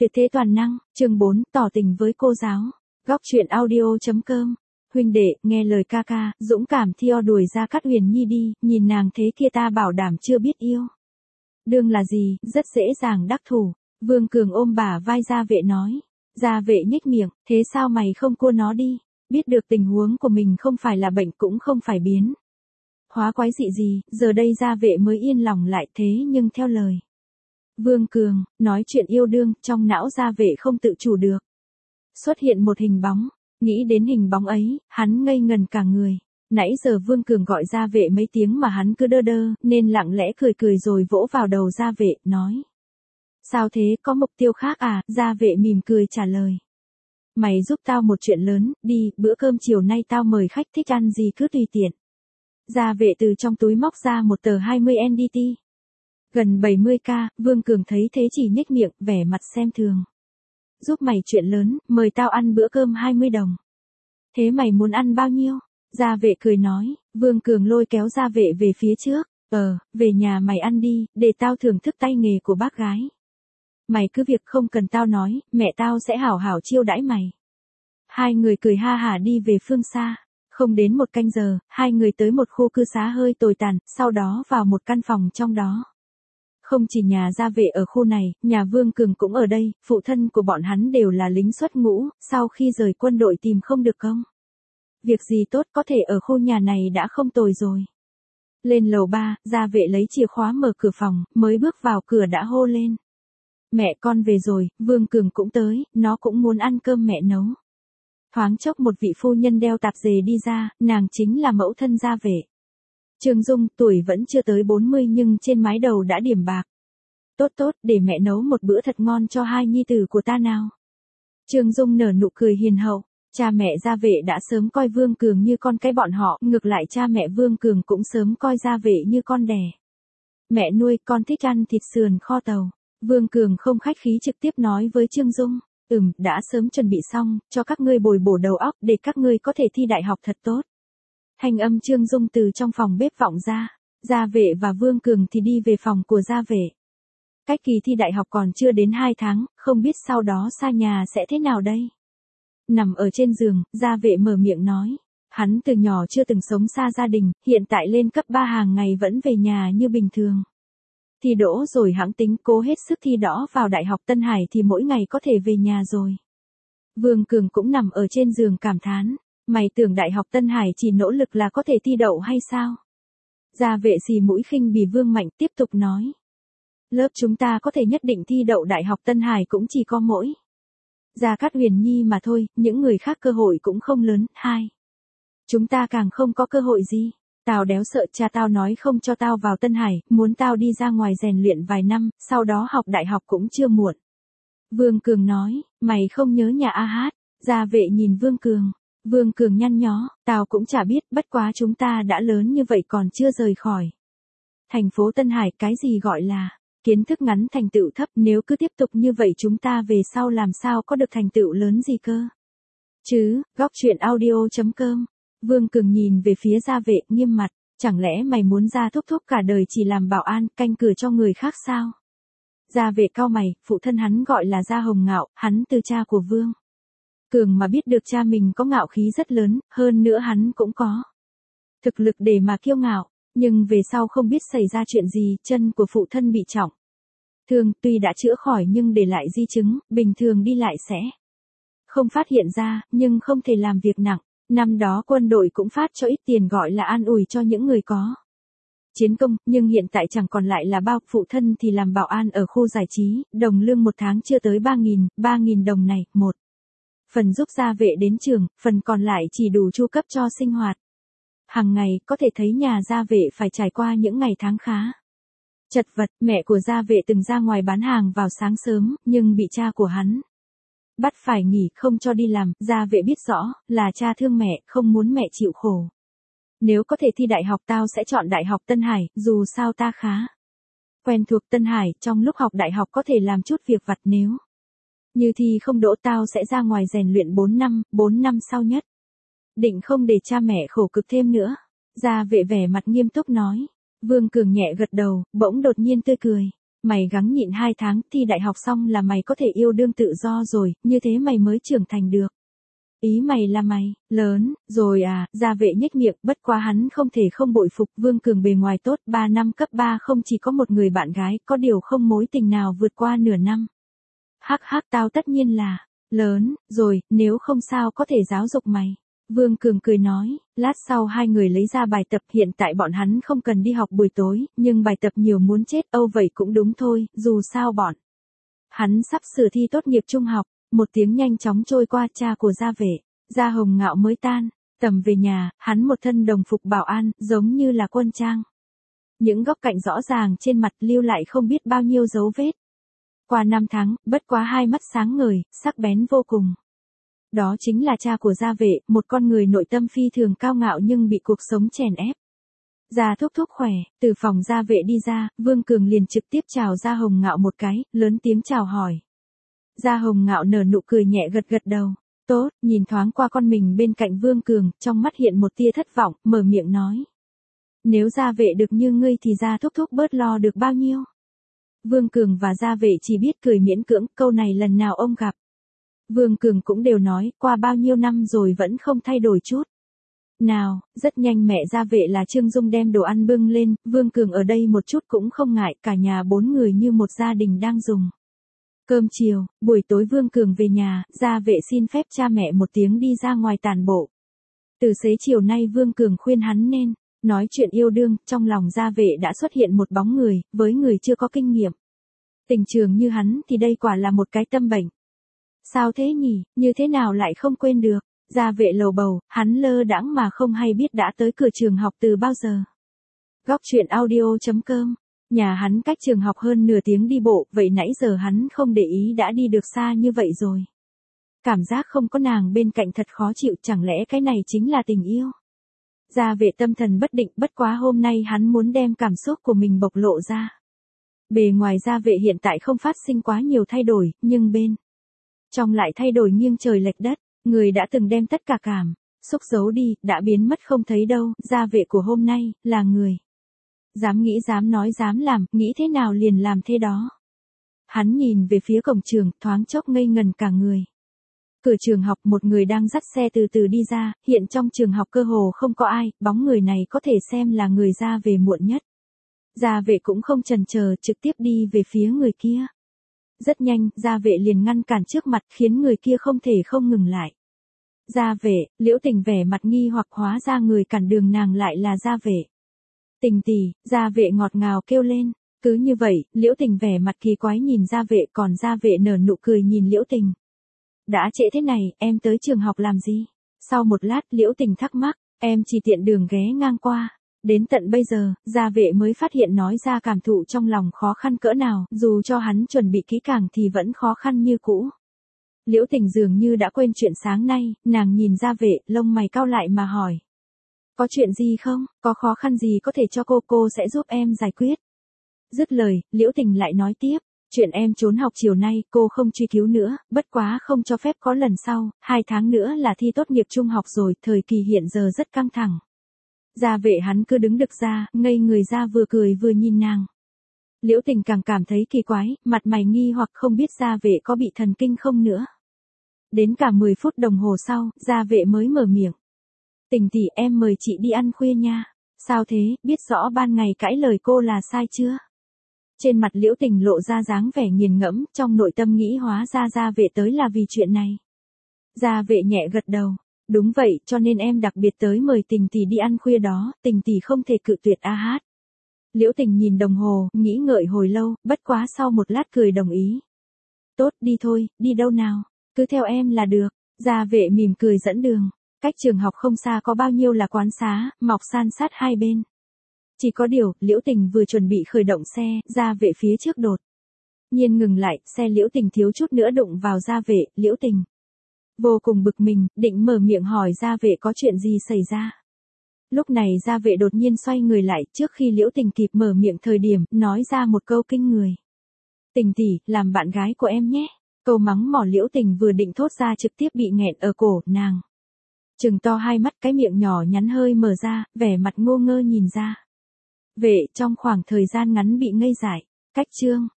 Tuyệt thế toàn năng, chương 4, tỏ tình với cô giáo. Góc truyện audio.com. Huynh đệ, nghe lời ca ca, dũng cảm theo đuổi Gia Cát Huyền Nhi đi, nhìn nàng thế kia ta bảo đảm chưa biết yêu. Đương là gì, rất dễ dàng đắc thủ. Vương Cường ôm bả vai Gia Vệ nói. Gia Vệ nhếch miệng, thế sao mày không cua nó đi? Biết được tình huống của mình không phải là bệnh cũng không phải biến hóa quái dị gì, giờ đây Gia Vệ mới yên lòng lại thế nhưng theo lời Vương Cường, nói chuyện yêu đương, trong não Gia Vệ không tự chủ được. Xuất hiện một hình bóng, nghĩ đến hình bóng ấy, hắn ngây ngần cả người. Nãy giờ Vương Cường gọi Gia Vệ mấy tiếng mà hắn cứ đơ đơ, nên lặng lẽ cười cười rồi vỗ vào đầu Gia Vệ, nói. Sao thế, có mục tiêu khác à? Gia Vệ mỉm cười trả lời. Mày giúp tao một chuyện lớn, đi, bữa cơm chiều nay tao mời khách, thích ăn gì cứ tùy tiện. Gia Vệ từ trong túi móc ra một tờ 20 NDT. Gần 70k, Vương Cường thấy thế chỉ nhếch miệng, vẻ mặt xem thường. Giúp mày chuyện lớn, mời tao ăn bữa cơm 20 đồng. Thế mày muốn ăn bao nhiêu? Gia Vệ cười nói. Vương Cường lôi kéo Gia Vệ về phía trước. Về nhà mày ăn đi, để tao thưởng thức tay nghề của bác gái. Mày cứ việc không cần tao nói, mẹ tao sẽ hảo hảo chiêu đãi mày. Hai người cười ha hả đi về phương xa. Không đến một canh giờ, hai người tới một khu cư xá hơi tồi tàn, sau đó vào một căn phòng trong đó. Không chỉ nhà Gia Vệ ở khu này, nhà Vương Cường cũng ở đây, phụ thân của bọn hắn đều là lính xuất ngũ, sau khi rời quân đội tìm không được công. Việc gì tốt có thể ở khu nhà này đã không tồi rồi. Lên lầu 3, Gia Vệ lấy chìa khóa mở cửa phòng, mới bước vào cửa đã hô lên. Mẹ con về rồi, Vương Cường cũng tới, nó cũng muốn ăn cơm mẹ nấu. Thoáng chốc một vị phu nhân đeo tạp dề đi ra, nàng chính là mẫu thân Gia Vệ. Trương Dung, tuổi vẫn chưa tới 40 nhưng trên mái đầu đã điểm bạc. Tốt, để mẹ nấu một bữa thật ngon cho hai nhi tử của ta nào. Trương Dung nở nụ cười hiền hậu, cha mẹ Gia Vệ đã sớm coi Vương Cường như con cái bọn họ, ngược lại cha mẹ Vương Cường cũng sớm coi Gia Vệ như con đẻ. Mẹ nuôi, con thích ăn thịt sườn kho tàu. Vương Cường không khách khí trực tiếp nói với Trương Dung. Đã sớm chuẩn bị xong, cho các ngươi bồi bổ đầu óc để các ngươi có thể thi đại học thật tốt. Thanh âm Trương Dung từ trong phòng bếp vọng ra. Gia Vệ và Vương Cường thì đi về phòng của Gia Vệ. Cách kỳ thi đại học còn chưa đến 2 tháng, không biết sau đó xa nhà sẽ thế nào đây. Nằm ở trên giường, Gia Vệ mở miệng nói. Hắn từ nhỏ chưa từng sống xa gia đình, hiện tại lên cấp 3 hàng ngày vẫn về nhà như bình thường. Thi đỗ rồi hẵng tính cố hết sức thi đỗ vào Đại học Tân Hải thì mỗi ngày có thể về nhà rồi. Vương Cường cũng nằm ở trên giường cảm thán. Mày tưởng Đại học Tân Hải chỉ nỗ lực là có thể thi đậu hay sao? Gia Vệ xì mũi khinh bỉ Vương Mạnh tiếp tục nói. Lớp chúng ta có thể nhất định thi đậu Đại học Tân Hải cũng chỉ có mỗi Gia Cát Huyền Nhi mà thôi, những người khác cơ hội cũng không lớn. Chúng ta càng không có cơ hội gì. Tao đéo sợ cha tao nói không cho tao vào Tân Hải, muốn tao đi ra ngoài rèn luyện vài năm, sau đó học đại học cũng chưa muộn. Vương Cường nói, mày không nhớ nhà A Hát. Gia Vệ nhìn Vương Cường. Vương Cường nhăn nhó, tao cũng chả biết, bất quá chúng ta đã lớn như vậy còn chưa rời khỏi thành phố Tân Hải, cái gì gọi là kiến thức ngắn thành tựu thấp, nếu cứ tiếp tục như vậy chúng ta về sau làm sao có được thành tựu lớn gì cơ. Góc truyện audio.com. Vương Cường nhìn về phía Gia Vệ, nghiêm mặt, chẳng lẽ mày muốn Gia thúc thúc cả đời chỉ làm bảo an, canh cửa cho người khác sao? Gia Vệ cau mày, phụ thân hắn gọi là Gia Hồng Ngạo, hắn từ cha của Vương Cường mà biết được cha mình có ngạo khí rất lớn, hơn nữa hắn cũng có thực lực để mà kiêu ngạo, nhưng về sau không biết xảy ra chuyện gì, chân của phụ thân bị trọng thương, tuy đã chữa khỏi nhưng để lại di chứng, bình thường đi lại sẽ không phát hiện ra, nhưng không thể làm việc nặng. Năm đó quân đội cũng phát cho ít tiền gọi là an ủi cho những người có chiến công, nhưng hiện tại chẳng còn lại là bao. Phụ thân thì làm bảo an ở khu giải trí, đồng lương một tháng chưa tới 3.000 đồng này, một phần giúp Gia Vệ đến trường, phần còn lại chỉ đủ chu cấp cho sinh hoạt hàng ngày, có thể thấy nhà Gia Vệ phải trải qua những ngày tháng khá chật vật. Mẹ của Gia Vệ từng ra ngoài bán hàng vào sáng sớm, nhưng bị cha của hắn bắt phải nghỉ, không cho đi làm. Gia Vệ biết rõ, là cha thương mẹ, không muốn mẹ chịu khổ. Nếu có thể thi đại học tao sẽ chọn Đại học Tân Hải, dù sao ta khá quen thuộc Tân Hải, trong lúc học đại học có thể làm chút việc vặt, nếu như thi không đỗ tao sẽ ra ngoài rèn luyện 4 năm sau nhất định không để cha mẹ khổ cực thêm nữa. Gia Vệ vẻ mặt nghiêm túc nói. Vương Cường nhẹ gật đầu, bỗng đột nhiên tươi cười. Mày gắng nhịn 2 tháng, thi đại học xong là mày có thể yêu đương tự do rồi, như thế mày mới trưởng thành được. Ý mày là mày, lớn, rồi à, Gia Vệ nhếch miệng, bất quá hắn không thể không bội phục, Vương Cường bề ngoài tốt, 3 năm cấp 3 không chỉ có một người bạn gái, có điều không mối tình nào vượt qua nửa năm. Hắc hắc, tao tất nhiên là, lớn, rồi, nếu không sao có thể giáo dục mày. Vương Cường cười nói, lát sau hai người lấy ra bài tập, hiện tại bọn hắn không cần đi học buổi tối, nhưng bài tập nhiều muốn chết, vậy cũng đúng thôi, dù sao bọn hắn sắp sửa thi tốt nghiệp trung học. Một tiếng nhanh chóng trôi qua, cha của Gia Vệ, Gia Hồng Ngạo mới tan, tầm về nhà, hắn một thân đồng phục bảo an, giống như là quân trang. Những góc cạnh rõ ràng trên mặt lưu lại không biết bao nhiêu dấu vết. Qua 5 tháng, bất quá hai mắt sáng ngời, sắc bén vô cùng. Đó chính là cha của Gia Vệ, một con người nội tâm phi thường cao ngạo nhưng bị cuộc sống chèn ép. Gia Thúc Thúc khỏe, từ phòng Gia Vệ đi ra, Vương Cường liền trực tiếp chào Gia Hồng Ngạo một cái, lớn tiếng chào hỏi. Gia Hồng Ngạo nở nụ cười nhẹ gật gật đầu. Tốt, nhìn thoáng qua con mình bên cạnh Vương Cường, trong mắt hiện một tia thất vọng, mở miệng nói. Nếu Gia Vệ được như ngươi thì Gia Thúc Thúc bớt lo được bao nhiêu. Vương Cường và Gia Vệ chỉ biết cười miễn cưỡng, câu này lần nào ông gặp. Vương Cường cũng đều nói, qua bao nhiêu năm rồi vẫn không thay đổi chút. Nào, rất nhanh mẹ Gia Vệ là Trương Dung đem đồ ăn bưng lên, Vương Cường ở đây một chút cũng không ngại, cả nhà 4 người như một gia đình đang dùng. Cơm chiều, buổi tối Vương Cường về nhà, Gia Vệ xin phép cha mẹ một tiếng đi ra ngoài tản bộ. Từ xế chiều nay Vương Cường khuyên hắn nên nói chuyện yêu đương, trong lòng Gia Vệ đã xuất hiện một bóng người, với người chưa có kinh nghiệm. Tình trường như hắn thì đây quả là một cái tâm bệnh. Sao thế nhỉ, như thế nào lại không quên được? Gia Vệ lầu bầu, hắn lơ đãng mà không hay biết đã tới cửa trường học từ bao giờ. Góc truyện audio.com. Nhà hắn cách trường học hơn nửa tiếng đi bộ, vậy nãy giờ hắn không để ý đã đi được xa như vậy rồi. Cảm giác không có nàng bên cạnh thật khó chịu, chẳng lẽ cái này chính là tình yêu? Gia Vệ tâm thần bất định, bất quá hôm nay hắn muốn đem cảm xúc của mình bộc lộ ra. Bề ngoài Gia Vệ hiện tại không phát sinh quá nhiều thay đổi, nhưng bên trong lại thay đổi nghiêng trời lệch đất, người đã từng đem tất cả cảm xúc giấu đi, đã biến mất không thấy đâu, Gia Vệ của hôm nay, là người. Dám nghĩ dám nói dám làm, nghĩ thế nào liền làm thế đó. Hắn nhìn về phía cổng trường, thoáng chốc ngây ngần cả người. Cửa trường học một người đang dắt xe từ từ đi ra, hiện trong trường học cơ hồ không có ai, bóng người này có thể xem là người Gia Vệ muộn nhất. Gia Vệ cũng không chần chờ, trực tiếp đi về phía người kia. Rất nhanh, Gia Vệ liền ngăn cản trước mặt khiến người kia không thể không ngừng lại. Gia Vệ, Liễu Tình vẻ mặt nghi hoặc, hóa ra người cản đường nàng lại là Gia Vệ. Tình tỷ, Gia Vệ ngọt ngào kêu lên. Cứ như vậy, Liễu Tình vẻ mặt kỳ quái nhìn Gia Vệ, còn Gia Vệ nở nụ cười nhìn Liễu Tình. Đã trễ thế này, em tới trường học làm gì? Sau một lát Liễu Tình thắc mắc, em chỉ tiện đường ghé ngang qua. Đến tận bây giờ, Gia Vệ mới phát hiện nói ra cảm thụ trong lòng khó khăn cỡ nào, dù cho hắn chuẩn bị kỹ càng thì vẫn khó khăn như cũ. Liễu Tình dường như đã quên chuyện sáng nay, nàng nhìn Gia Vệ, lông mày cau lại mà hỏi. Có chuyện gì không, có khó khăn gì có thể cho cô sẽ giúp em giải quyết. Dứt lời, Liễu Tình lại nói tiếp, chuyện em trốn học chiều nay, cô không truy cứu nữa, bất quá không cho phép có lần sau, 2 tháng nữa là thi tốt nghiệp trung học rồi, thời kỳ hiện giờ rất căng thẳng. Gia Vệ hắn cứ đứng đực ra, ngây người ra vừa cười vừa nhìn nàng. Liễu Tình càng cảm thấy kỳ quái, mặt mày nghi hoặc không biết Gia Vệ có bị thần kinh không nữa. Đến cả 10 phút đồng hồ sau, Gia Vệ mới mở miệng. Tình tỷ, em mời chị đi ăn khuya nha. Sao thế, biết rõ ban ngày cãi lời cô là sai chưa? Trên mặt Liễu Tình lộ ra dáng vẻ nghiền ngẫm, trong nội tâm nghĩ hóa ra Gia Vệ tới là vì chuyện này. Gia Vệ nhẹ gật đầu. Đúng vậy, cho nên em đặc biệt tới mời Tình tỷ đi ăn khuya đó, Tình tỷ không thể cự tuyệt a hát. Liễu Tình nhìn đồng hồ, nghĩ ngợi hồi lâu, bất quá sau một lát cười đồng ý. Tốt, đi thôi, đi đâu nào? Cứ theo em là được. Gia Vệ mỉm cười dẫn đường. Cách trường học không xa có bao nhiêu là quán xá, mọc san sát hai bên. Chỉ có điều, Liễu Tình vừa chuẩn bị khởi động xe, Gia Vệ phía trước đột nhiên ngừng lại, xe Liễu Tình thiếu chút nữa đụng vào Gia Vệ, Liễu Tình vô cùng bực mình, định mở miệng hỏi Gia Vệ có chuyện gì xảy ra. Lúc này Gia Vệ đột nhiên xoay người lại, trước khi Liễu Tình kịp mở miệng thời điểm, nói ra một câu kinh người. Tình tỷ, làm bạn gái của em nhé. Câu mắng mỏ Liễu Tình vừa định thốt ra trực tiếp bị nghẹn ở cổ, nàng trừng to hai mắt, cái miệng nhỏ nhắn hơi mở ra, vẻ mặt ngô ngơ nhìn Gia Vệ trong khoảng thời gian ngắn bị ngây dại. Cách chương